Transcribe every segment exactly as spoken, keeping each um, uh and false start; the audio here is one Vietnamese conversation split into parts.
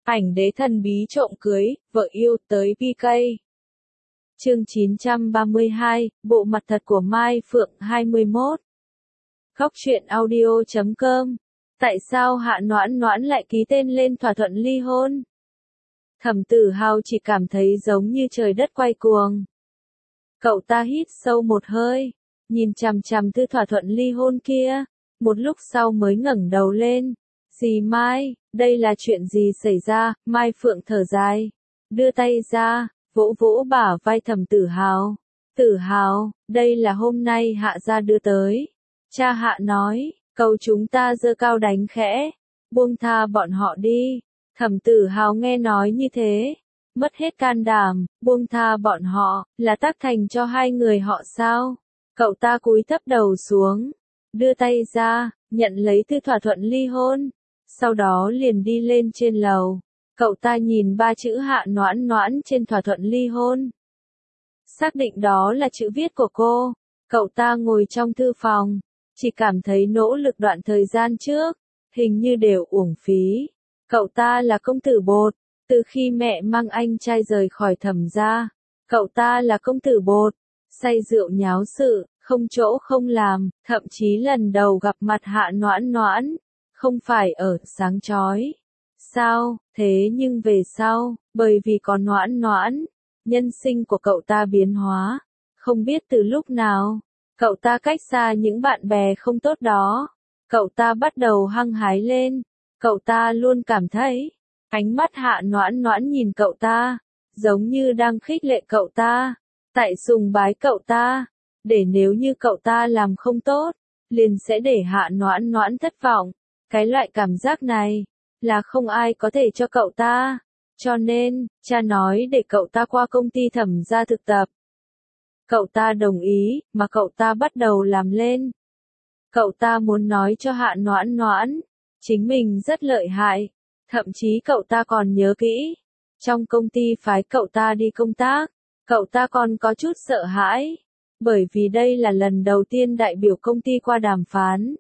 Ảnh đế thần bí trộm cưới, vợ yêu tới pê ca. Chương chín trăm ba mươi hai, bộ mặt thật của Mai Phượng hai mươi mốt. Góc truyện audio chấm com. Tại sao Hạ Noãn Noãn lại ký tên lên thỏa thuận ly hôn? Thẩm Tử Hào chỉ cảm thấy giống như trời đất quay cuồng. Cậu ta hít sâu một hơi, nhìn chằm chằm thư thỏa thuận ly hôn kia, một lúc sau mới ngẩng đầu lên. Dì Mai, đây là chuyện gì xảy ra? Mai Phượng thở dài, đưa tay ra, vỗ vỗ bả vai Thẩm Tử Hào. Tử Hào, đây là hôm nay Hạ gia đưa tới. Cha Hạ nói, cầu chúng ta giơ cao đánh khẽ, buông tha bọn họ đi. Thẩm Tử Hào nghe nói như thế, mất hết can đảm, buông tha bọn họ, là tác thành cho hai người họ sao? Cậu ta cúi thấp đầu xuống, đưa tay ra, nhận lấy thư thỏa thuận ly hôn, sau đó liền đi lên trên lầu. Cậu ta nhìn ba chữ Hạ Noãn Noãn trên thỏa thuận ly hôn, xác định đó là chữ viết của cô. Cậu ta ngồi trong thư phòng, chỉ cảm thấy nỗ lực đoạn thời gian trước, hình như đều uổng phí. Cậu ta là công tử bột, từ khi mẹ mang anh trai rời khỏi Thẩm gia, cậu ta là công tử bột, say rượu nháo sự, không chỗ không làm, thậm chí lần đầu gặp mặt Hạ Noãn Noãn, không phải ở sáng chói sao? Thế nhưng về sau, bởi vì có Noãn Noãn, nhân sinh của cậu ta biến hóa, không biết từ lúc nào, cậu ta cách xa những bạn bè không tốt đó, cậu ta bắt đầu hăng hái lên. Cậu ta luôn cảm thấy, ánh mắt Hạ Noãn Noãn nhìn cậu ta, giống như đang khích lệ cậu ta, tại sùng bái cậu ta, để nếu như cậu ta làm không tốt, liền sẽ để Hạ Noãn Noãn thất vọng. Cái loại cảm giác này, là không ai có thể cho cậu ta. Cho nên, cha nói để cậu ta qua công ty Thẩm gia thực tập. Cậu ta đồng ý, mà cậu ta bắt đầu làm lên. Cậu ta muốn nói cho Hạ Noãn Noãn, chính mình rất lợi hại, thậm chí cậu ta còn nhớ kỹ. Trong công ty phái cậu ta đi công tác, cậu ta còn có chút sợ hãi, bởi vì đây là lần đầu tiên đại biểu công ty qua đàm phán.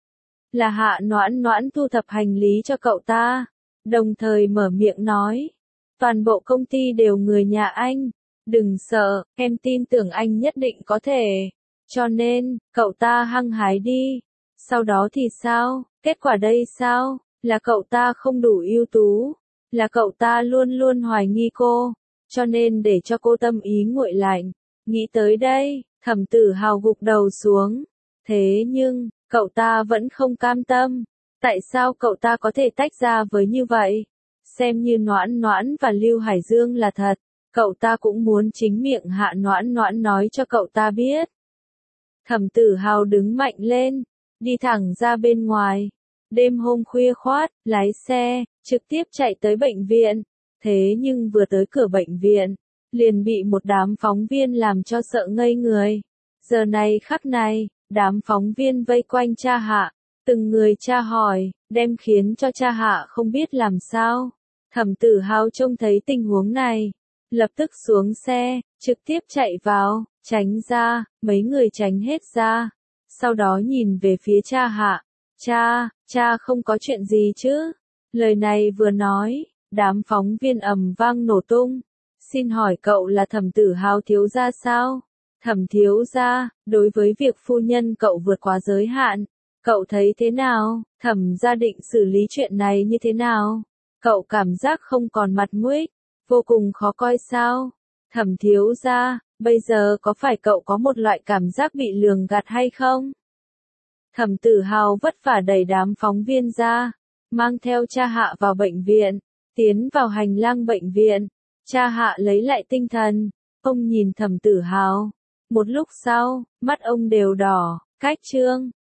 Là Hạ Noãn Noãn thu thập hành lý cho cậu ta, đồng thời mở miệng nói, toàn bộ công ty đều người nhà anh, đừng sợ, em tin tưởng anh nhất định có thể. Cho nên, cậu ta hăng hái đi. Sau đó thì sao? Kết quả đây sao? Là cậu ta không đủ ưu tú, là cậu ta luôn luôn hoài nghi cô, cho nên để cho cô tâm ý nguội lạnh. Nghĩ tới đây, Thẩm Tử Hào gục đầu xuống. Thế nhưng, cậu ta vẫn không cam tâm. Tại sao cậu ta có thể tách ra với như vậy? Xem như Noãn Noãn và Lưu Hải Dương là thật, cậu ta cũng muốn chính miệng Hạ Noãn Noãn nói cho cậu ta biết. Thẩm Tử Hào đứng mạnh lên, đi thẳng ra bên ngoài. Đêm hôm khuya khoát, lái xe, trực tiếp chạy tới bệnh viện. Thế nhưng vừa tới cửa bệnh viện, liền bị một đám phóng viên làm cho sợ ngây người. Giờ này khắc này, đám phóng viên vây quanh cha Hạ, từng người tra hỏi, đem khiến cho cha Hạ không biết làm sao. Thẩm Tử Hào trông thấy tình huống này, lập tức xuống xe, trực tiếp chạy vào, tránh ra, mấy người tránh hết ra. Sau đó nhìn về phía cha Hạ. Cha, cha không có chuyện gì chứ? Lời này vừa nói, đám phóng viên ầm vang nổ tung. Xin hỏi cậu là Thẩm Tử Hào thiếu gia sao? Thẩm thiếu gia, đối với việc phu nhân cậu vượt quá giới hạn, cậu thấy thế nào? Thẩm gia định xử lý chuyện này như thế nào? Cậu cảm giác không còn mặt mũi, vô cùng khó coi sao? Thẩm thiếu gia, bây giờ có phải cậu có một loại cảm giác bị lường gạt hay không? Thẩm Tử Hào vất vả đẩy đám phóng viên ra, mang theo cha Hạ vào bệnh viện, tiến vào hành lang bệnh viện. Cha Hạ lấy lại tinh thần, ông nhìn Thẩm Tử Hào. Một lúc sau, mắt ông đều đỏ, cách trương,